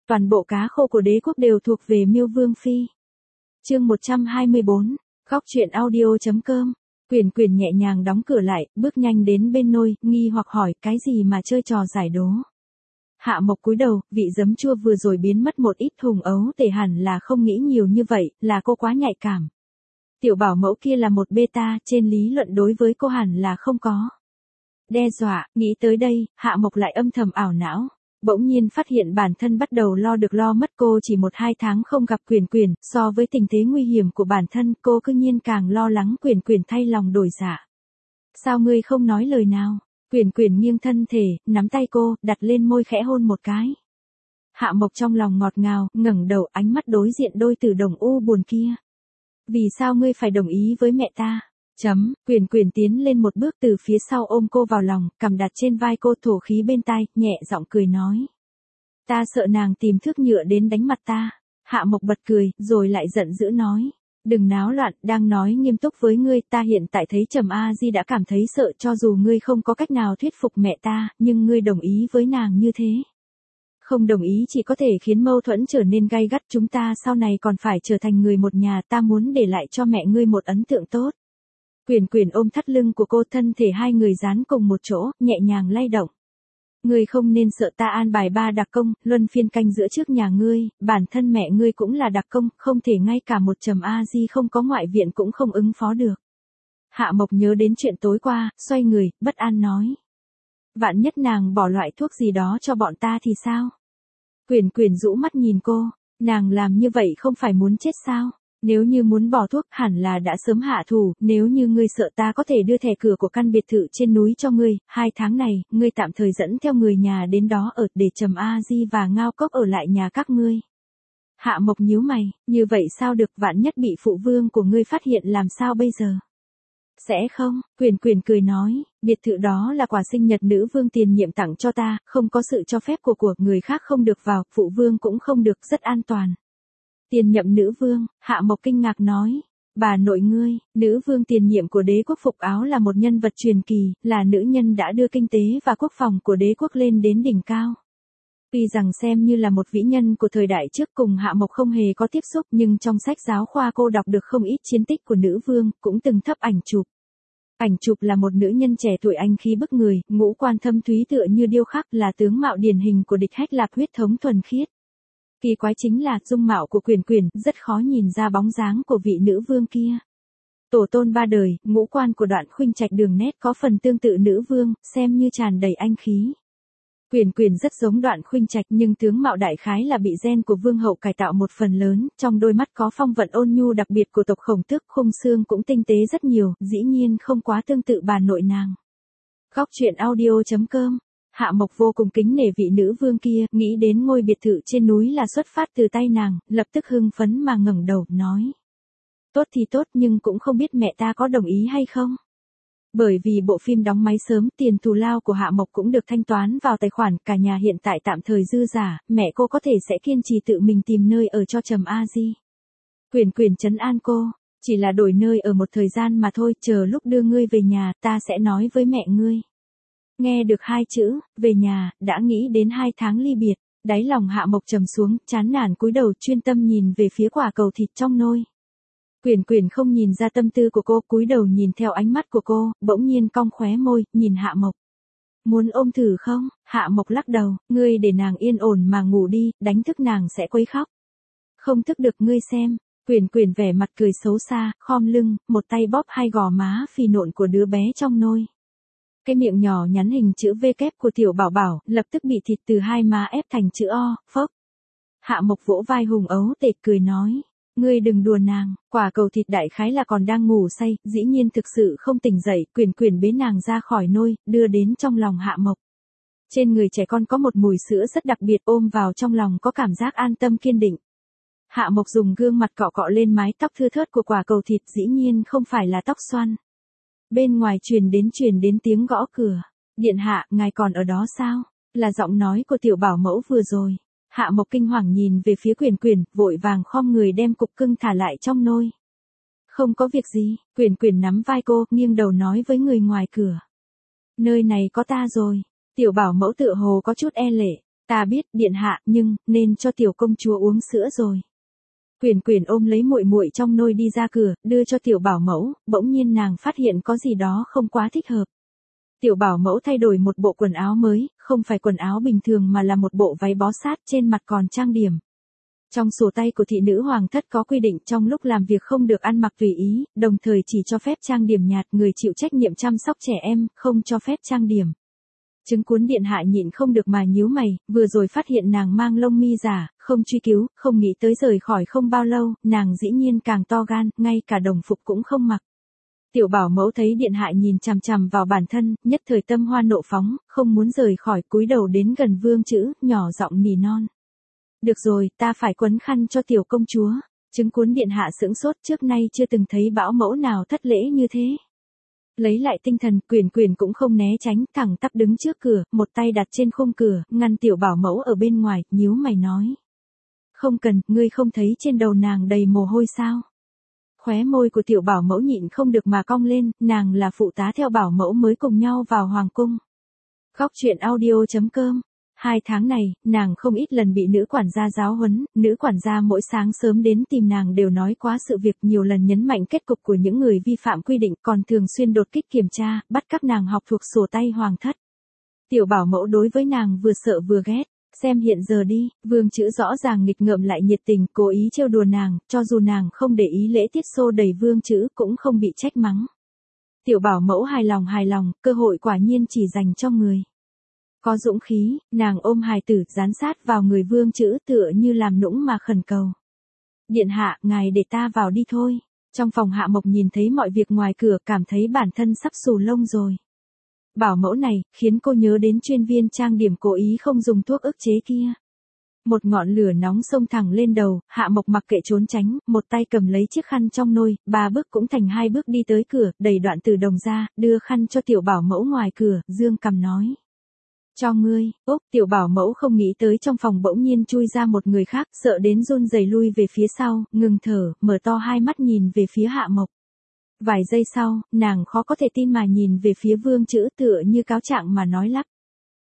Toàn bộ cá khô của đế quốc đều thuộc về Miêu Vương Phi. Chương 124, Góc truyện audio.com. Quyền nhẹ nhàng đóng cửa lại, bước nhanh đến bên nôi, nghi hoặc hỏi cái gì mà chơi trò giải đố. Hạ Mộc cúi đầu, vị giấm chua vừa rồi biến mất một ít thùng ấu tể hẳn là không nghĩ nhiều như vậy, là cô quá nhạy cảm. Tiểu bảo mẫu kia là một beta, trên lý luận đối với cô hẳn là không có đe dọa, nghĩ tới đây, Hạ Mộc lại âm thầm ảo não. Bỗng nhiên phát hiện bản thân bắt đầu lo được lo mất, cô chỉ 1-2 tháng không gặp Quyền, so với tình thế nguy hiểm của bản thân, cô cứ nhiên càng lo lắng Quyền thay lòng đổi dạ. Sao ngươi không nói lời nào? Quyền nghiêng thân thể, nắm tay cô, đặt lên môi khẽ hôn một cái. Hạ Mộc trong lòng ngọt ngào, ngẩng đầu, ánh mắt đối diện đôi tử đồng u buồn kia. Vì sao ngươi phải đồng ý với mẹ ta? Quyền tiến lên một bước từ phía sau ôm cô vào lòng, cằm đặt trên vai cô, thổ khí bên tai, nhẹ giọng cười nói. Ta sợ nàng tìm thước nhựa đến đánh mặt ta. Hạ Mộc bật cười, rồi lại giận dữ nói. Đừng náo loạn, đang nói nghiêm túc với ngươi, ta hiện tại thấy Trầm A Di đã cảm thấy sợ, cho dù ngươi không có cách nào thuyết phục mẹ ta, nhưng ngươi đồng ý với nàng như thế. Không đồng ý chỉ có thể khiến mâu thuẫn trở nên gay gắt, chúng ta sau này còn phải trở thành người một nhà, ta muốn để lại cho mẹ ngươi một ấn tượng tốt. Quyền ôm thắt lưng của cô, thân thể hai người dán cùng một chỗ, nhẹ nhàng lay động. Ngươi không nên sợ, ta an bài 3 đặc công, luân phiên canh giữa trước nhà ngươi, bản thân mẹ ngươi cũng là đặc công, không thể ngay cả một Trầm A Di không có ngoại viện cũng không ứng phó được. Hạ Mộc nhớ đến chuyện tối qua, xoay người, bất an nói. Vạn nhất nàng bỏ loại thuốc gì đó cho bọn ta thì sao? Quyền rũ mắt nhìn cô, nàng làm như vậy không phải muốn chết sao? Nếu như muốn bỏ thuốc hẳn là đã sớm hạ thủ, nếu như ngươi sợ ta có thể đưa thẻ cửa của căn biệt thự trên núi cho ngươi, 2 tháng này, ngươi tạm thời dẫn theo người nhà đến đó ở để Trầm A Di và Ngao Cốc ở lại nhà các ngươi. Hạ Mộc nhíu mày, như vậy sao được, vạn nhất bị phụ vương của ngươi phát hiện làm sao bây giờ? Sẽ không, Quyền cười nói, biệt thự đó là quà sinh nhật nữ vương tiền nhiệm tặng cho ta, không có sự cho phép của người khác không được vào, phụ vương cũng không được, rất an toàn. Tiền nhậm nữ vương, Hạ Mộc kinh ngạc nói. Bà nội ngươi, nữ vương tiền nhiệm của đế quốc Phục Áo là một nhân vật truyền kỳ, là nữ nhân đã đưa kinh tế và quốc phòng của đế quốc lên đến đỉnh cao. Tuy rằng xem như là một vĩ nhân của thời đại trước, cùng Hạ Mộc không hề có tiếp xúc, nhưng trong sách giáo khoa cô đọc được không ít chiến tích của nữ vương, cũng từng thấp ảnh chụp. Ảnh chụp là một nữ nhân trẻ tuổi anh khí bức người, ngũ quan thâm thúy tựa như điêu khắc, là tướng mạo điển hình của địch Hách Lạp huyết thống thuần khiết. Kỳ quái chính là dung mạo của Quyền rất khó nhìn ra bóng dáng của vị nữ vương kia. Tổ tôn 3 đời, ngũ quan của Đoạn Khuynh Trạch đường nét có phần tương tự nữ vương, xem như tràn đầy anh khí. Quyền rất giống Đoạn Khuynh Trạch, nhưng tướng mạo đại khái là bị gen của vương hậu cải tạo một phần lớn, trong đôi mắt có phong vận ôn nhu đặc biệt của tộc Khổng Tước, khung xương cũng tinh tế rất nhiều, dĩ nhiên không quá tương tự bà nội nàng. Góc truyện audio.com. Hạ Mộc vô cùng kính nể vị nữ vương kia, nghĩ đến ngôi biệt thự trên núi là xuất phát từ tay nàng, lập tức hưng phấn mà ngẩng đầu, nói. Tốt thì tốt, nhưng cũng không biết mẹ ta có đồng ý hay không. Bởi vì bộ phim đóng máy sớm, tiền thù lao của Hạ Mộc cũng được thanh toán vào tài khoản, cả nhà hiện tại tạm thời dư giả, mẹ cô có thể sẽ kiên trì tự mình tìm nơi ở cho Trầm A Di. Quyền trấn an cô, chỉ là đổi nơi ở một thời gian mà thôi, chờ lúc đưa ngươi về nhà, ta sẽ nói với mẹ ngươi. Nghe được 2 chữ, về nhà, đã nghĩ đến 2 tháng ly biệt, đáy lòng Hạ Mộc trầm xuống, chán nản cúi đầu chuyên tâm nhìn về phía quả cầu thịt trong nôi. Quyền không nhìn ra tâm tư của cô, cúi đầu nhìn theo ánh mắt của cô, bỗng nhiên cong khóe môi, nhìn Hạ Mộc. Muốn ôm thử không? Hạ Mộc lắc đầu, ngươi để nàng yên ổn mà ngủ đi, đánh thức nàng sẽ quấy khóc. Không thức được, ngươi xem. Quyền vẻ mặt cười xấu xa, khom lưng, một tay bóp 2 gò má phì nộn của đứa bé trong nôi. Cái miệng nhỏ nhắn hình chữ V kép của tiểu bảo bảo, lập tức bị thịt từ 2 má ép thành chữ O, phốc. Hạ Mộc vỗ vai hùng ấu tệt cười nói. Ngươi đừng đùa nàng, quả cầu thịt đại khái là còn đang ngủ say, dĩ nhiên thực sự không tỉnh dậy, Quyền bế nàng ra khỏi nôi, đưa đến trong lòng Hạ Mộc. Trên người trẻ con có một mùi sữa rất đặc biệt, ôm vào trong lòng có cảm giác an tâm kiên định. Hạ Mộc dùng gương mặt cọ cọ lên mái tóc thưa thớt của quả cầu thịt, dĩ nhiên không phải là tóc xoăn. Bên ngoài truyền đến tiếng gõ cửa. Điện hạ, ngài còn ở đó sao? Là giọng nói của tiểu bảo mẫu vừa rồi. Hạ Mộc kinh hoàng nhìn về phía Quyền, vội vàng khom người đem cục cưng thả lại trong nôi. Không có việc gì, Quyền nắm vai cô, nghiêng đầu nói với người ngoài cửa. Nơi này có ta rồi. Tiểu bảo mẫu tựa hồ có chút e lệ. Ta biết, điện hạ, nhưng, nên cho tiểu công chúa uống sữa rồi. Quyền quyền ôm lấy muội muội trong nôi đi ra cửa, đưa cho tiểu bảo mẫu, bỗng nhiên nàng phát hiện có gì đó không quá thích hợp. Tiểu bảo mẫu thay đổi một bộ quần áo mới, không phải quần áo bình thường mà là một bộ váy bó sát, trên mặt còn trang điểm. Trong sổ tay của thị nữ hoàng thất có quy định trong lúc làm việc không được ăn mặc tùy ý, đồng thời chỉ cho phép trang điểm nhạt, người chịu trách nhiệm chăm sóc trẻ em, không cho phép trang điểm. Trứng cuốn điện hạ nhịn không được mà nhíu mày, vừa rồi phát hiện nàng mang lông mi giả, không truy cứu, không nghĩ tới rời khỏi không bao lâu, nàng dĩ nhiên càng to gan, ngay cả đồng phục cũng không mặc. Tiểu bảo mẫu thấy điện hạ nhìn chằm chằm vào bản thân, nhất thời tâm hoa nộ phóng, không muốn rời khỏi, cúi đầu đến gần vương chữ, nhỏ giọng nỉ non. Được rồi, ta phải quấn khăn cho tiểu công chúa. Trứng cuốn điện hạ sững sốt, trước nay chưa từng thấy bảo mẫu nào thất lễ như thế. Lấy lại tinh thần, quyền quyền cũng không né tránh, thẳng tắp đứng trước cửa, một tay đặt trên khung cửa, ngăn tiểu bảo mẫu ở bên ngoài, nhíu mày nói. Không cần, ngươi không thấy trên đầu nàng đầy mồ hôi sao? Khóe môi của tiểu bảo mẫu nhịn không được mà cong lên, nàng là phụ tá theo bảo mẫu mới cùng nhau vào hoàng cung. Góc truyện audio.com. 2 tháng này, nàng không ít lần bị nữ quản gia giáo huấn, nữ quản gia mỗi sáng sớm đến tìm nàng đều nói quá sự việc, nhiều lần nhấn mạnh kết cục của những người vi phạm quy định, còn thường xuyên đột kích kiểm tra, bắt các nàng học thuộc sổ tay hoàng thất. Tiểu bảo mẫu đối với nàng vừa sợ vừa ghét, xem hiện giờ đi, vương chữ rõ ràng nghịch ngợm lại nhiệt tình, cố ý trêu đùa nàng, cho dù nàng không để ý lễ tiết xô đẩy vương chữ cũng không bị trách mắng. Tiểu bảo mẫu hài lòng, cơ hội quả nhiên chỉ dành cho người có dũng khí, nàng ôm hài tử dán sát vào người vương chữ tựa như làm nũng mà khẩn cầu. Điện hạ, ngài để ta vào đi thôi. Trong phòng Hạ Mộc nhìn thấy mọi việc ngoài cửa, cảm thấy bản thân sắp xù lông rồi. Bảo mẫu này, khiến cô nhớ đến chuyên viên trang điểm cố ý không dùng thuốc ức chế kia. Một ngọn lửa nóng xông thẳng lên đầu, Hạ Mộc mặc kệ trốn tránh, một tay cầm lấy chiếc khăn trong nôi, 3 bước cũng thành 2 bước đi tới cửa, đẩy Đoạn Từ Đồng ra, đưa khăn cho tiểu bảo mẫu ngoài cửa, dương cằm nói. Cho ngươi, tiểu bảo mẫu không nghĩ tới trong phòng bỗng nhiên chui ra một người khác, sợ đến run rẩy lui về phía sau, ngừng thở, mở to hai mắt nhìn về phía Hạ Mộc. Vài giây sau, nàng khó có thể tin mà nhìn về phía vương chữ tựa như cáo trạng mà nói lắp.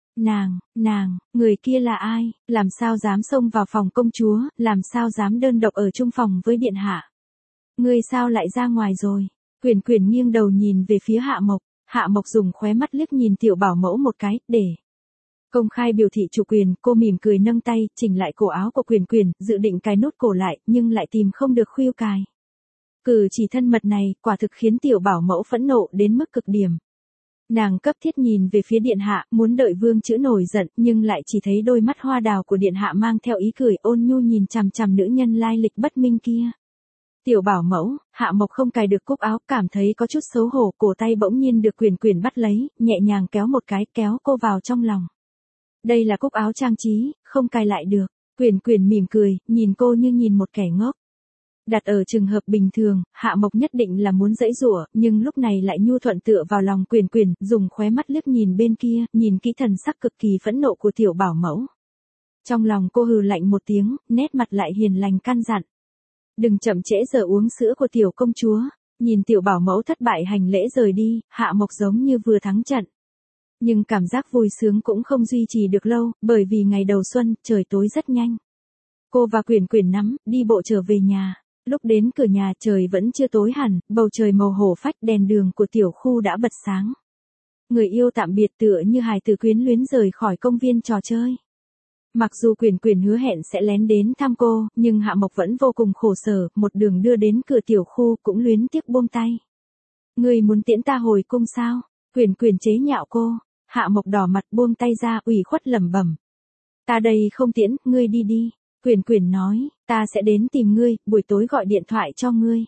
Người kia là ai, làm sao dám xông vào phòng công chúa, làm sao dám đơn độc ở chung phòng với điện hạ. Ngươi sao lại ra ngoài rồi, Quyền Quyền nghiêng đầu nhìn về phía Hạ Mộc dùng khóe mắt liếc nhìn tiểu bảo mẫu một cái, để công khai biểu thị chủ quyền, cô mỉm cười nâng tay, chỉnh lại cổ áo của Quyền Quyền, dự định cài nút cổ lại, nhưng lại tìm không được khuỷu cài. Cử chỉ thân mật này, quả thực khiến tiểu bảo mẫu phẫn nộ đến mức cực điểm. Nàng cấp thiết nhìn về phía điện hạ, muốn đợi vương chữ nổi giận, nhưng lại chỉ thấy đôi mắt hoa đào của điện hạ mang theo ý cười ôn nhu nhìn chằm chằm nữ nhân lai lịch bất minh kia. Tiểu bảo mẫu, Hạ Mộc không cài được cúc áo, cảm thấy có chút xấu hổ, cổ tay bỗng nhiên được Quyền Quyền bắt lấy, nhẹ nhàng kéo một cái, kéo cô vào trong lòng. Đây là cúc áo trang trí, không cài lại được. Quyền Quyền mỉm cười, nhìn cô như nhìn một kẻ ngốc. Đặt ở trường hợp bình thường, Hạ Mộc nhất định là muốn giãy giụa, nhưng lúc này lại nhu thuận tựa vào lòng Quyền Quyền, dùng khóe mắt liếc nhìn bên kia, nhìn kỹ thần sắc cực kỳ phẫn nộ của tiểu bảo mẫu. Trong lòng cô hừ lạnh một tiếng, nét mặt lại hiền lành căn dặn. Đừng chậm trễ giờ uống sữa của tiểu công chúa. Nhìn tiểu bảo mẫu thất bại hành lễ rời đi, Hạ Mộc giống như vừa thắng trận. Nhưng cảm giác vui sướng cũng không duy trì được lâu, bởi vì ngày đầu xuân, trời tối rất nhanh. Cô và Quyền Quyền nắm, đi bộ trở về nhà. Lúc đến cửa nhà trời vẫn chưa tối hẳn, bầu trời màu hổ phách, đèn đường của tiểu khu đã bật sáng. Người yêu tạm biệt tựa như hài tử quyến luyến rời khỏi công viên trò chơi. Mặc dù Quyền Quyền hứa hẹn sẽ lén đến thăm cô, nhưng Hạ Mộc vẫn vô cùng khổ sở, một đường đưa đến cửa tiểu khu cũng luyến tiếc buông tay. Ngươi muốn tiễn ta hồi cung sao? Quyền Quyền chế nhạo cô. Hạ Mộc đỏ mặt buông tay ra, ủy khuất lẩm bẩm. Ta đây không tiễn, ngươi đi đi. Quyền Quyền nói, ta sẽ đến tìm ngươi, buổi tối gọi điện thoại cho ngươi.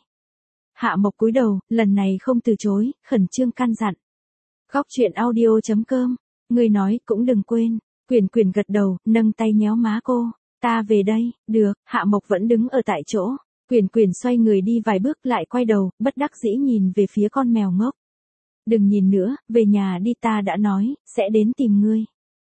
Hạ Mộc cúi đầu, lần này không từ chối, khẩn trương căn dặn. Góc truyện audio.com, ngươi nói cũng đừng quên. Quyền Quyền gật đầu, nâng tay nhéo má cô. Ta về đây, được. Hạ Mộc vẫn đứng ở tại chỗ. Quyền Quyền xoay người đi vài bước lại quay đầu, bất đắc dĩ nhìn về phía con mèo ngốc. Đừng nhìn nữa, về nhà đi, ta đã nói, sẽ đến tìm ngươi.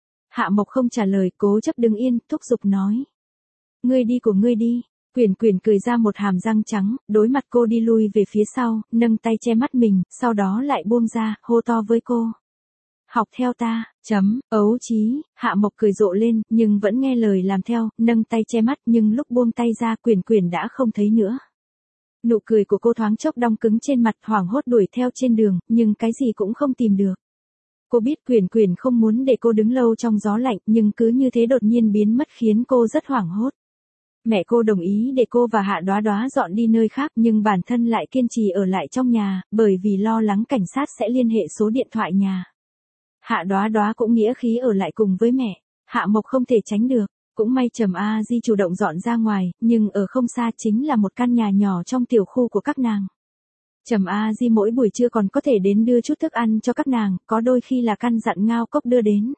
Hạ Mộc không trả lời, cố chấp đứng yên, thúc giục nói. Ngươi đi của ngươi đi. Quyền Quyền cười ra một hàm răng trắng, đối mặt cô đi lui về phía sau, nâng tay che mắt mình, sau đó lại buông ra, hô to với cô. Học theo ta, ấu chí, Hạ Mộc cười rộ lên, nhưng vẫn nghe lời làm theo, nâng tay che mắt, nhưng lúc buông tay ra Quyển Quyển đã không thấy nữa. Nụ cười của cô thoáng chốc đong cứng trên mặt, hoảng hốt đuổi theo trên đường, nhưng cái gì cũng không tìm được. Cô biết Quyển Quyển không muốn để cô đứng lâu trong gió lạnh, nhưng cứ như thế đột nhiên biến mất khiến cô rất hoảng hốt. Mẹ cô đồng ý để cô và Hạ Đoá Đoá dọn đi nơi khác, nhưng bản thân lại kiên trì ở lại trong nhà, bởi vì lo lắng cảnh sát sẽ liên hệ số điện thoại nhà. Hạ Đoá Đoá cũng nghĩa khí ở lại cùng với mẹ. Hạ Mộc không thể tránh được. Cũng may Trầm A Di chủ động dọn ra ngoài, nhưng ở không xa chính là một căn nhà nhỏ trong tiểu khu của các nàng. Trầm A Di mỗi buổi trưa còn có thể đến đưa chút thức ăn cho các nàng, có đôi khi là căn dặn Ngao Cốc đưa đến.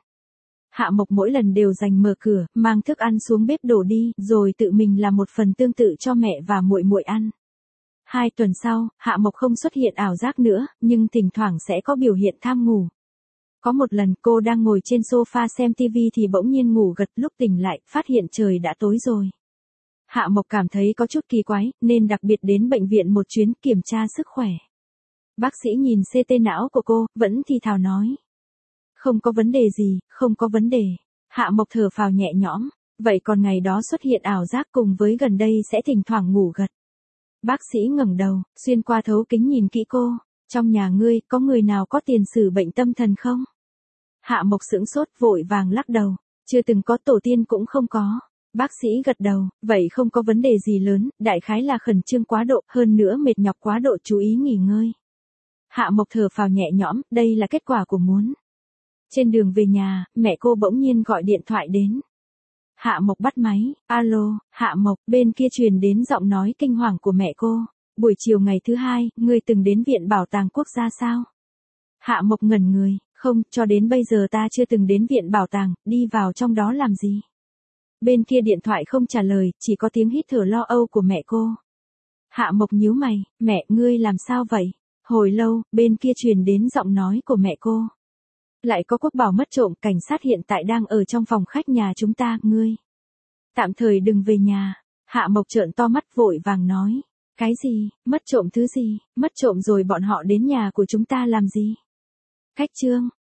Hạ Mộc mỗi lần đều dành mở cửa, mang thức ăn xuống bếp đổ đi, rồi tự mình làm một phần tương tự cho mẹ và muội muội ăn. 2 tuần sau, Hạ Mộc không xuất hiện ảo giác nữa, nhưng thỉnh thoảng sẽ có biểu hiện tham ngủ. Có một lần cô đang ngồi trên sofa xem TV thì bỗng nhiên ngủ gật, lúc tỉnh lại, phát hiện trời đã tối rồi. Hạ Mộc cảm thấy có chút kỳ quái, nên đặc biệt đến bệnh viện một chuyến kiểm tra sức khỏe. Bác sĩ nhìn CT não của cô, vẫn thì thào nói. Không có vấn đề gì, không có vấn đề. Hạ Mộc thở phào nhẹ nhõm. Vậy còn ngày đó xuất hiện ảo giác cùng với gần đây sẽ thỉnh thoảng ngủ gật. Bác sĩ ngẩng đầu, xuyên qua thấu kính nhìn kỹ cô. Trong nhà ngươi, có người nào có tiền sử bệnh tâm thần không? Hạ Mộc sững sốt vội vàng lắc đầu. Chưa từng có, tổ tiên cũng không có. Bác sĩ gật đầu, vậy không có vấn đề gì lớn, đại khái là khẩn trương quá độ, hơn nữa mệt nhọc quá độ, chú ý nghỉ ngơi. Hạ Mộc thở phào nhẹ nhõm, đây là kết quả của muốn. Trên đường về nhà, mẹ cô bỗng nhiên gọi điện thoại đến. Hạ Mộc bắt máy, alo, Hạ Mộc, bên kia truyền đến giọng nói kinh hoàng của mẹ cô. Buổi chiều ngày thứ 2, ngươi từng đến Viện Bảo tàng Quốc gia sao? Hạ Mộc ngẩn người, không, cho đến bây giờ ta chưa từng đến Viện Bảo tàng, đi vào trong đó làm gì? Bên kia điện thoại không trả lời, chỉ có tiếng hít thở lo âu của mẹ cô. Hạ Mộc nhíu mày, mẹ, ngươi làm sao vậy? Hồi lâu, bên kia truyền đến giọng nói của mẹ cô. Lại có Quốc Bảo mất trộm, cảnh sát hiện tại đang ở trong phòng khách nhà chúng ta, ngươi. Tạm thời đừng về nhà. Hạ Mộc trợn to mắt vội vàng nói. Cái gì, mất trộm thứ gì, mất trộm rồi bọn họ đến nhà của chúng ta làm gì? Cách chương.